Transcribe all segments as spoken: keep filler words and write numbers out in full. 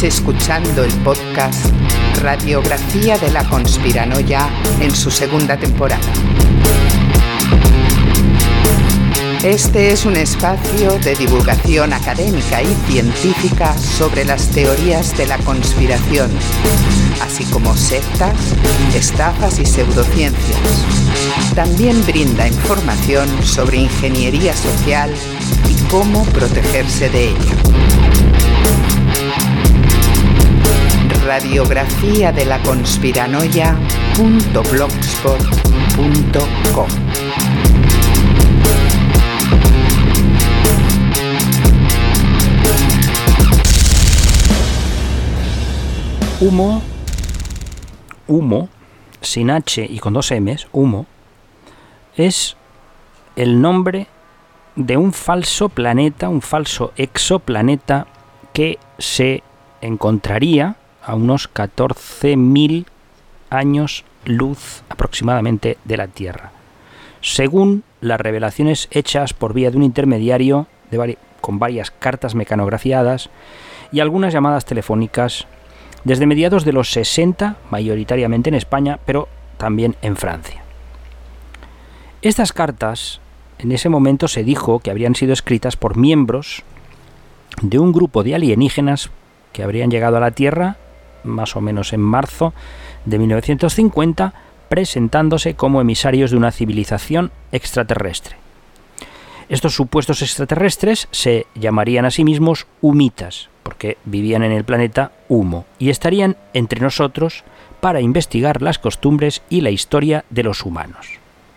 escuchando el podcast Radiografía de la Conspiranoia en su segunda temporada. Este es un espacio de divulgación académica y científica sobre las teorías de la conspiración, así como sectas, estafas y pseudociencias. También brinda información sobre ingeniería social y cómo protegerse de ella. Radiografía de la Conspiranoia punto blogspot punto com. Humo, humo, sin H y con dos M's, humo, es el nombre de un falso planeta, un falso exoplaneta que se encontraría a unos catorce mil años luz aproximadamente de la Tierra, según las revelaciones hechas por vía de un intermediario de vari- con varias cartas mecanografiadas y algunas llamadas telefónicas desde mediados de los sesenta, mayoritariamente en España, pero también en Francia. Estas cartas, en ese momento se dijo que habrían sido escritas por miembros de un grupo de alienígenas que habrían llegado a la Tierra más o menos en marzo de mil novecientos cincuenta, presentándose como emisarios de una civilización extraterrestre. Estos supuestos extraterrestres se llamarían a sí mismos humitas, porque vivían en el planeta Humo, y estarían entre nosotros para investigar las costumbres y la historia de los humanos.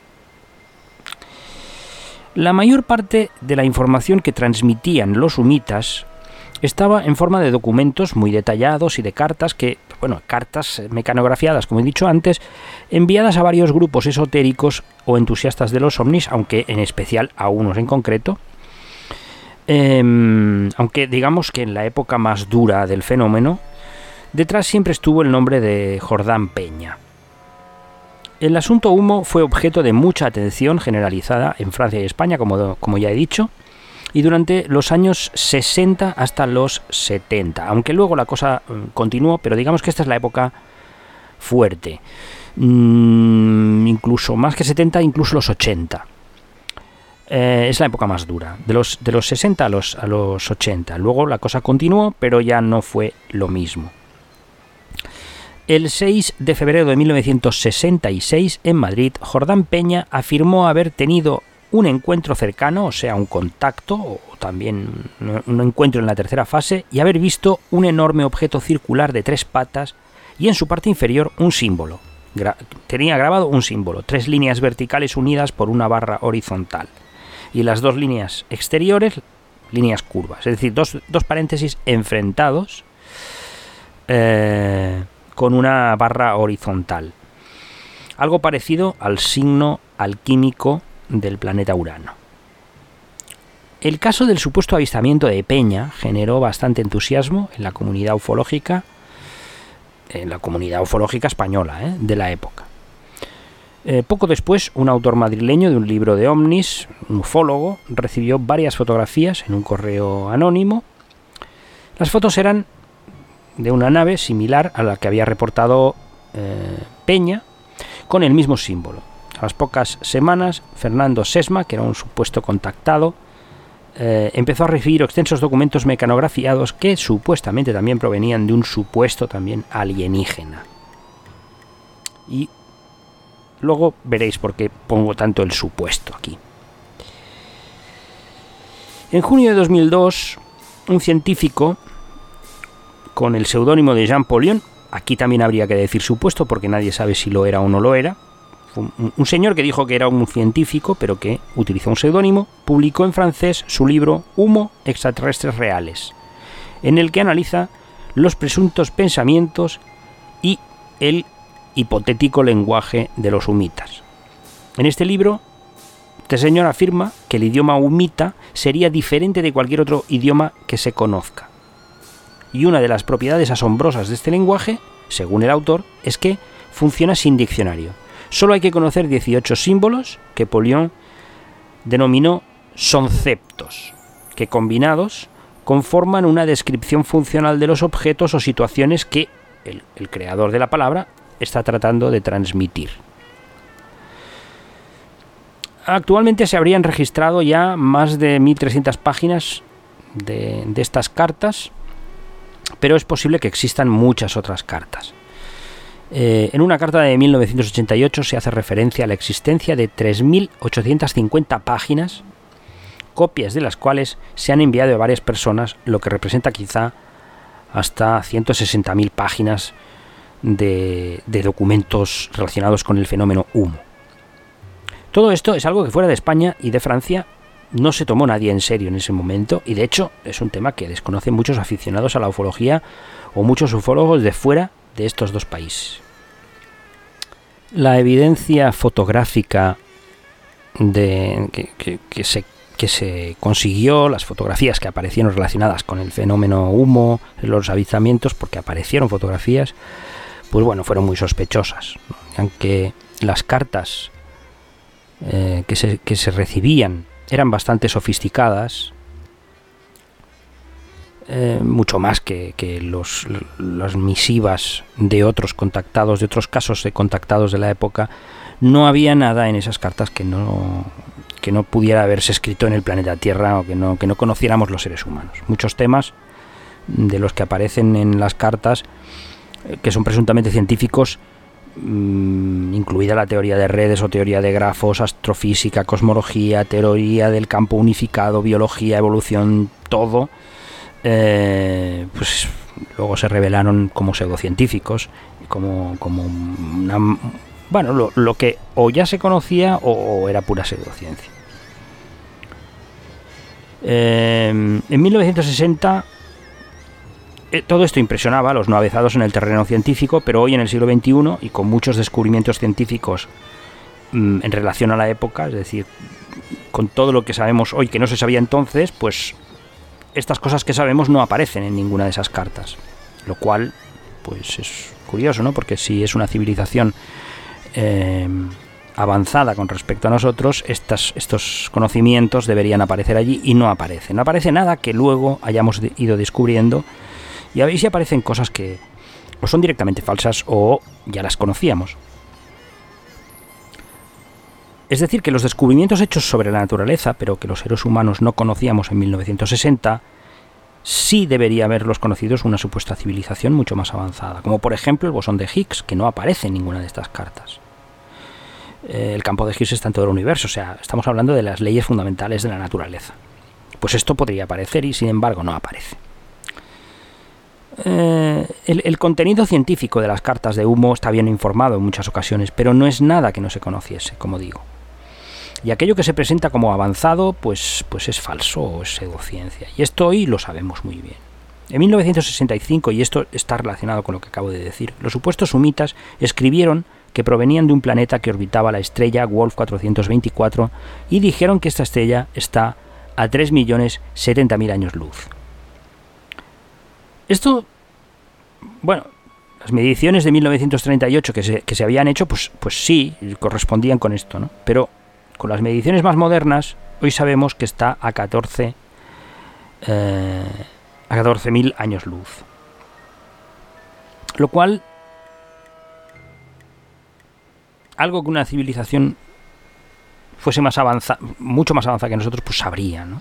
La mayor parte de la información que transmitían los humitas estaba en forma de documentos muy detallados y de cartas que, bueno, cartas mecanografiadas, como he dicho antes, enviadas a varios grupos esotéricos o entusiastas de los ovnis, aunque en especial a unos en concreto. Eh, aunque digamos que en la época más dura del fenómeno, detrás siempre estuvo el nombre de Jordán Peña. El asunto Humo fue objeto de mucha atención generalizada en Francia y España, como, como ya he dicho, y durante los años sesenta hasta los setenta, aunque luego la cosa continuó, pero digamos que esta es la época fuerte, mm, incluso más que setenta, incluso los ochenta. Eh, es la época más dura, de los, de los sesenta a los, a los ochenta. Luego la cosa continuó, pero ya no fue lo mismo. El seis de febrero de mil novecientos sesenta y seis, en Madrid, Jordán Peña afirmó haber tenido un encuentro cercano, o sea, un contacto, o también un encuentro en la tercera fase, y haber visto un enorme objeto circular de tres patas y en su parte inferior un símbolo. Gra- tenía grabado un símbolo, tres líneas verticales unidas por una barra horizontal, y las dos líneas exteriores, líneas curvas, es decir, dos, dos paréntesis enfrentados eh, con una barra horizontal. Algo parecido al signo alquímico del planeta Urano. El caso del supuesto avistamiento de Peña generó bastante entusiasmo en la comunidad ufológica, en la comunidad ufológica española, ¿eh? de la época. Eh, poco después, un autor madrileño de un libro de ovnis, un ufólogo, recibió varias fotografías en un correo anónimo. Las fotos eran de una nave similar a la que había reportado eh, Peña, con el mismo símbolo. A las pocas semanas, Fernando Sesma, que era un supuesto contactado, eh, empezó a recibir extensos documentos mecanografiados que supuestamente también provenían de un supuesto también alienígena. Y luego veréis por qué pongo tanto el supuesto aquí. En junio de dos mil dos, un científico con el seudónimo de Jean Paulion, aquí también habría que decir supuesto porque nadie sabe si lo era o no lo era, Un, un señor que dijo que era un científico, pero que utilizó un seudónimo, publicó en francés su libro Humo, extraterrestres reales, en el que analiza los presuntos pensamientos y el hipotético lenguaje de los humitas. En este libro, este señor afirma que el idioma humita sería diferente de cualquier otro idioma que se conozca. Y una de las propiedades asombrosas de este lenguaje, según el autor, es que funciona sin diccionario. Solo hay que conocer dieciocho símbolos que Paulion denominó sonceptos, que combinados conforman una descripción funcional de los objetos o situaciones que el, el creador de la palabra está tratando de transmitir. Actualmente se habrían registrado ya más de mil trescientas páginas de, de estas cartas, pero es posible que existan muchas otras cartas. Eh, en una carta de mil novecientos ochenta y ocho se hace referencia a la existencia de tres mil ochocientas cincuenta páginas, copias de las cuales se han enviado a varias personas, lo que representa quizá hasta ciento sesenta mil páginas de, de documentos relacionados con el fenómeno humo. Todo esto es algo que fuera de España y de Francia no se tomó nadie en serio en ese momento, y de hecho es un tema que desconocen muchos aficionados a la ufología o muchos ufólogos de fuera de estos dos países. La evidencia fotográfica de, que, que, que, se, que se consiguió, las fotografías que aparecieron relacionadas con el fenómeno humo, los avistamientos, porque aparecieron fotografías, pues bueno, fueron muy sospechosas, ¿no? Aunque las cartas eh, que, se, que se recibían eran bastante sofisticadas, Eh, mucho más que, que los, las misivas de otros contactados, de otros casos de contactados de la época. No había nada en esas cartas que no, que no pudiera haberse escrito en el planeta Tierra, o que no, que no conociéramos los seres humanos. Muchos temas de los que aparecen en las cartas, eh, que son presuntamente científicos, mmm, incluida la teoría de redes o teoría de grafos, astrofísica, cosmología, teoría del campo unificado, biología, evolución, todo, Eh, pues luego se revelaron como pseudocientíficos, como, como una, bueno, lo, lo que o ya se conocía o, o era pura pseudociencia. Eh, en mil novecientos sesenta eh, todo esto impresionaba a los no avezados en el terreno científico, pero hoy en el siglo veintiuno y con muchos descubrimientos científicos mm, en relación a la época, es decir, con todo lo que sabemos hoy que no se sabía entonces, pues estas cosas que sabemos no aparecen en ninguna de esas cartas, lo cual pues es curioso, ¿no? Porque si es una civilización eh, avanzada con respecto a nosotros, estas, estos conocimientos deberían aparecer allí y no aparecen. No aparece nada que luego hayamos de, ido descubriendo, y a ver si aparecen cosas que o son directamente falsas o ya las conocíamos. Es decir, que los descubrimientos hechos sobre la naturaleza, pero que los seres humanos no conocíamos en mil novecientos sesenta, sí debería haberlos conocidos una supuesta civilización mucho más avanzada, como por ejemplo el bosón de Higgs, que no aparece en ninguna de estas cartas. Eh, el campo de Higgs está en todo el universo, o sea, estamos hablando de las leyes fundamentales de la naturaleza. Pues esto podría aparecer y sin embargo no aparece. Eh, el, el contenido científico de las cartas de humo está bien informado en muchas ocasiones, pero no es nada que no se conociese, como digo. Y aquello que se presenta como avanzado, pues, pues es falso o es pseudociencia. Y esto hoy lo sabemos muy bien. En mil novecientos sesenta y cinco, y esto está relacionado con lo que acabo de decir, los supuestos humitas escribieron que provenían de un planeta que orbitaba la estrella Wolf cuatrocientos veinticuatro y dijeron que esta estrella está a tres millones setenta mil años luz. Esto, bueno, las mediciones de mil novecientos treinta y ocho que se, que se habían hecho, pues, pues sí, correspondían con esto, ¿no? Pero con las mediciones más modernas, hoy sabemos que está a catorce eh, a catorce mil años luz. Lo cual, algo que una civilización fuese más avanzada, mucho más avanzada que nosotros, pues sabría, ¿no?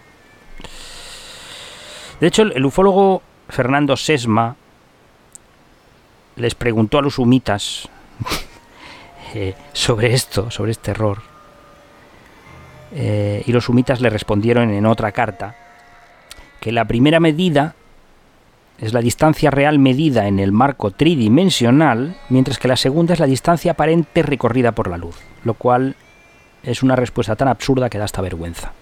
De hecho, el, el ufólogo Fernando Sesma les preguntó a los humitas eh, sobre esto, sobre este error. Eh, y los humitas le respondieron en otra carta que la primera medida es la distancia real medida en el marco tridimensional, mientras que la segunda es la distancia aparente recorrida por la luz, lo cual es una respuesta tan absurda que da hasta vergüenza.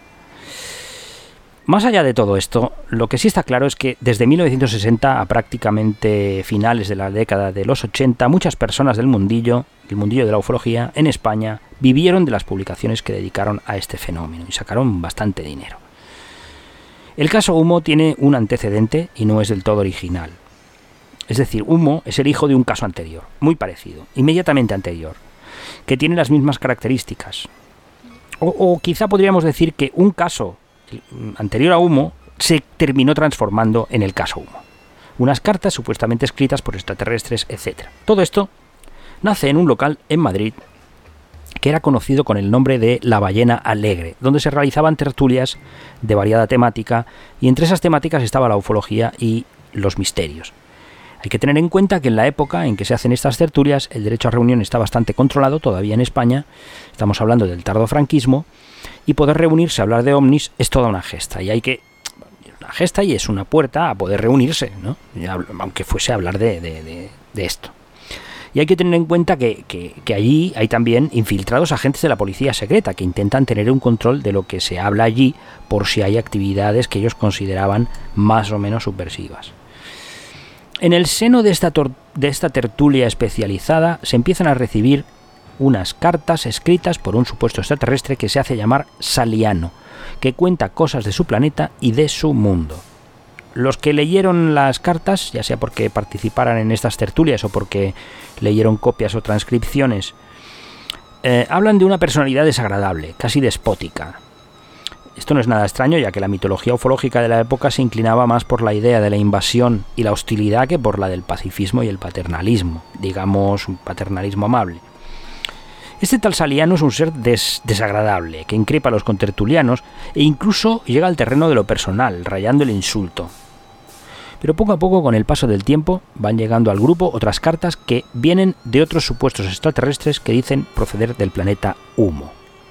Más allá de todo esto, lo que sí está claro es que desde mil novecientos sesenta a prácticamente finales de la década de los ochenta, muchas personas del mundillo, el mundillo de la ufología en España, vivieron de las publicaciones que dedicaron a este fenómeno y sacaron bastante dinero. El caso Humo tiene un antecedente y no es del todo original. Es decir, Humo es el hijo de un caso anterior, muy parecido, inmediatamente anterior, que tiene las mismas características. O, o quizá podríamos decir que un caso anterior a Humo se terminó transformando en el caso Humo. Unas cartas supuestamente escritas por extraterrestres, etcétera. Todo esto nace en un local en Madrid que era conocido con el nombre de La Ballena Alegre, donde se realizaban tertulias de variada temática, y entre esas temáticas estaba la ufología y los misterios. Hay que tener en cuenta que en la época en que se hacen estas tertulias, el derecho a reunión está bastante controlado todavía en España, estamos hablando del tardofranquismo, y poder reunirse a hablar de ovnis es toda una gesta, y hay que... una gesta y es una puerta a poder reunirse, ¿no? Aunque fuese a hablar de, de, de, de esto. Y hay que tener en cuenta que, que, que allí hay también infiltrados agentes de la policía secreta que intentan tener un control de lo que se habla allí por si hay actividades que ellos consideraban más o menos subversivas. En el seno de esta, tor- de esta tertulia especializada se empiezan a recibir unas cartas escritas por un supuesto extraterrestre que se hace llamar Saliano, que cuenta cosas de su planeta y de su mundo. Los que leyeron las cartas, ya sea porque participaran en estas tertulias o porque leyeron copias o transcripciones, eh, hablan de una personalidad desagradable, casi despótica. Esto no es nada extraño, ya que la mitología ufológica de la época se inclinaba más por la idea de la invasión y la hostilidad que por la del pacifismo y el paternalismo, digamos un paternalismo amable. Este tal Saliano es un ser des- desagradable, que increpa a los contertulianos e incluso llega al terreno de lo personal, rayando el insulto. Pero poco a poco, con el paso del tiempo, van llegando al grupo otras cartas que vienen de otros supuestos extraterrestres que dicen proceder del planeta Humo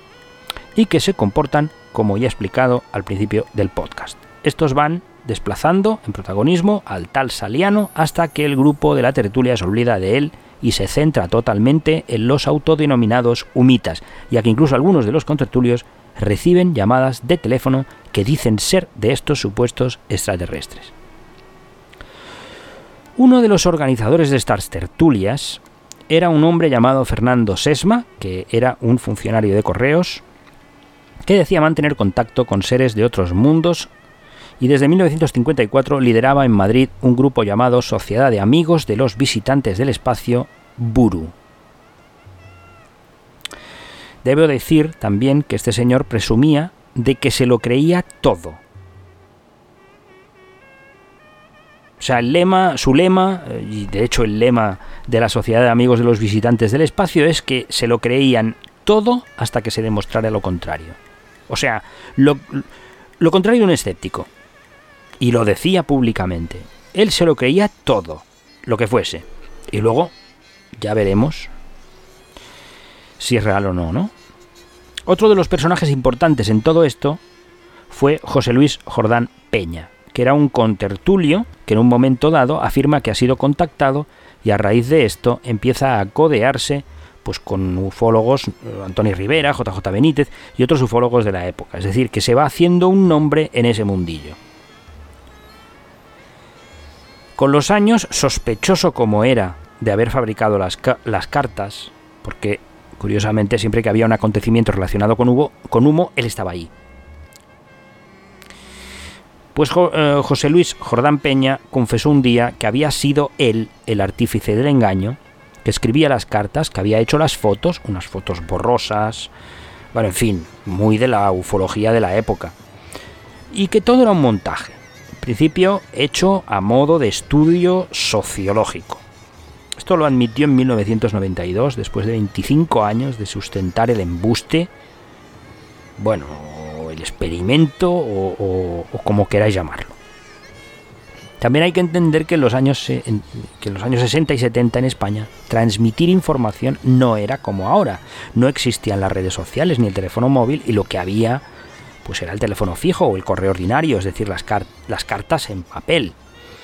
y que se comportan como ya he explicado al principio del podcast. Estos van desplazando en protagonismo al tal Saliano hasta que el grupo de la tertulia se olvida de él y se centra totalmente en los autodenominados humitas, ya que incluso algunos de los contertulios reciben llamadas de teléfono que dicen ser de estos supuestos extraterrestres. Uno de los organizadores de estas tertulias era un hombre llamado Fernando Sesma, que era un funcionario de correos, que decía mantener contacto con seres de otros mundos, y desde mil novecientos cincuenta y cuatro lideraba en Madrid un grupo llamado Sociedad de Amigos de los Visitantes del Espacio, Buru. Debo decir también que este señor presumía de que se lo creía todo. O sea, el lema, su lema, y de hecho el lema de la Sociedad de Amigos de los Visitantes del Espacio es que se lo creían todo hasta que se demostrara lo contrario. O sea, lo, lo contrario de un escéptico. Y lo decía públicamente. Él se lo creía todo, lo que fuese. Y luego ya veremos si es real o no, ¿no? Otro de los personajes importantes en todo esto fue José Luis Jordán Peña, que era un contertulio que en un momento dado afirma que ha sido contactado y a raíz de esto empieza a codearse pues con ufólogos, Antonio Rivera, J J Benítez y otros ufólogos de la época. Es decir, que se va haciendo un nombre en ese mundillo. Con los años, sospechoso como era de haber fabricado las, ca- las cartas, porque curiosamente siempre que había un acontecimiento relacionado con, humo, con humo, él estaba ahí. Pues jo, eh, José Luis Jordán Peña confesó un día que había sido él el artífice del engaño, que escribía las cartas, que había hecho las fotos, unas fotos borrosas, bueno, en fin, muy de la ufología de la época, y que todo era un montaje, en principio hecho a modo de estudio sociológico. Esto lo admitió en mil novecientos noventa y dos, después de veinticinco años de sustentar el embuste, bueno, el experimento o, o, o como queráis llamarlo. También hay que entender que en los años que en los años sesenta y setenta en España transmitir información no era como ahora. No existían las redes sociales ni el teléfono móvil, y lo que había pues era el teléfono fijo o el correo ordinario, es decir, las, car- las cartas en papel.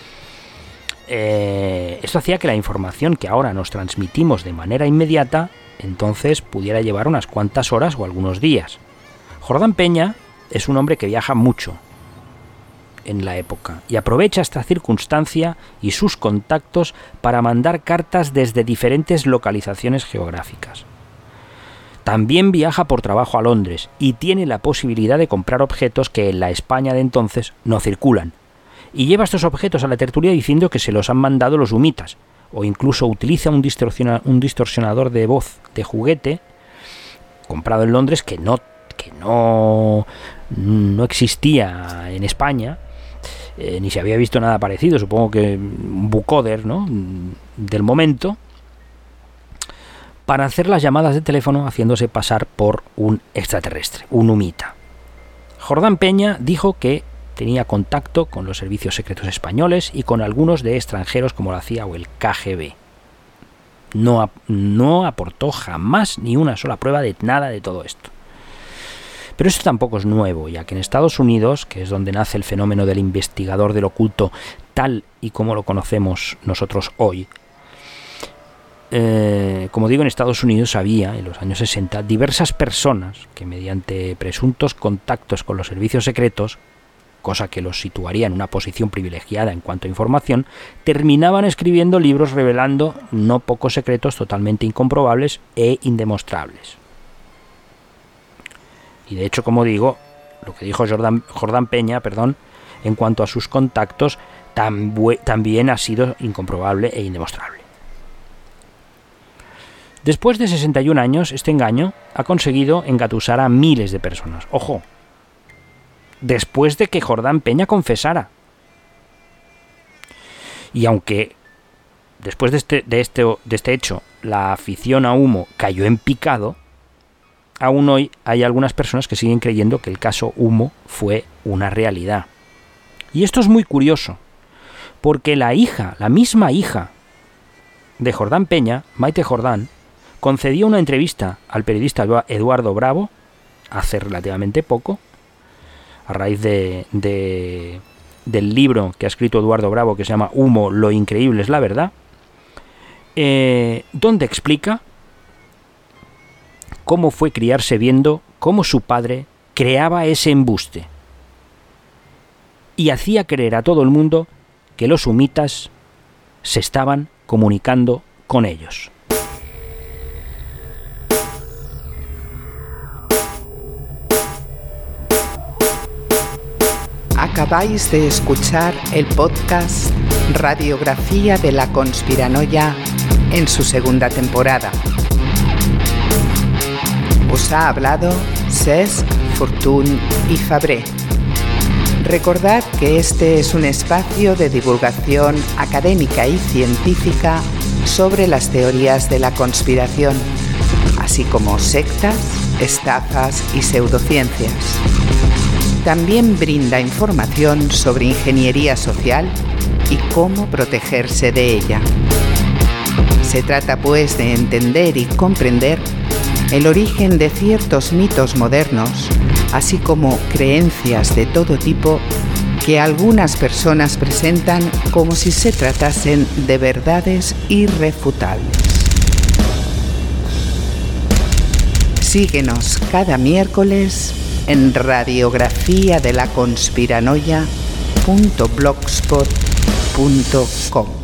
Eh, esto hacía que la información que ahora nos transmitimos de manera inmediata entonces pudiera llevar unas cuantas horas o algunos días. Jordán Peña es un hombre que viaja mucho en la época y aprovecha esta circunstancia y sus contactos para mandar cartas desde diferentes localizaciones geográficas. También viaja por trabajo a Londres y tiene la posibilidad de comprar objetos que en la España de entonces no circulan, y lleva estos objetos a la tertulia diciendo que se los han mandado los humitas, o incluso utiliza un, distorsiona, un distorsionador de voz de juguete comprado en Londres que no, que no, no existía en España, eh, ni se había visto nada parecido, supongo que un bucoder, ¿no?, del momento, para hacer las llamadas de teléfono haciéndose pasar por un extraterrestre, un humita. Jordán Peña dijo que tenía contacto con los servicios secretos españoles y con algunos de extranjeros como la C I A o el K G B. No, no aportó jamás ni una sola prueba de nada de todo esto. Pero esto tampoco es nuevo, ya que en Estados Unidos, que es donde nace el fenómeno del investigador del oculto tal y como lo conocemos nosotros hoy, eh, como digo, en Estados Unidos había, en los años sesenta, diversas personas que mediante presuntos contactos con los servicios secretos, cosa que los situaría en una posición privilegiada en cuanto a información, terminaban escribiendo libros revelando no pocos secretos totalmente incomprobables e indemostrables. Y de hecho, como digo, lo que dijo Jordán, Jordán Peña, perdón, en cuanto a sus contactos, tam- también ha sido incomprobable e indemostrable. Después de sesenta y un años, este engaño ha conseguido engatusar a miles de personas. ¡Ojo! Después de que Jordán Peña confesara. Y aunque después de este, de este, de este hecho la afición a humo cayó en picado, aún hoy hay algunas personas que siguen creyendo que el caso Humo fue una realidad. Y esto es muy curioso, porque la hija, la misma hija de Jordán Peña, Maite Jordán, concedió una entrevista al periodista Eduardo Bravo hace relativamente poco, a raíz de, de, del libro que ha escrito Eduardo Bravo, que se llama Humo, lo increíble es la verdad, eh, donde explica cómo fue criarse viendo cómo su padre creaba ese embuste y hacía creer a todo el mundo que los humitas se estaban comunicando con ellos. Acabáis de escuchar el podcast Radiografía de la Conspiranoia en su segunda temporada. Os ha hablado Cesc, Fortuny y Fabré. Recordad que este es un espacio de divulgación académica y científica sobre las teorías de la conspiración, así como sectas, estafas y pseudociencias. También brinda información sobre ingeniería social y cómo protegerse de ella. Se trata pues de entender y comprender el origen de ciertos mitos modernos, así como creencias de todo tipo que algunas personas presentan como si se tratasen de verdades irrefutables. Síguenos cada miércoles en radiografía de la conspiranoia punto blogspot punto com.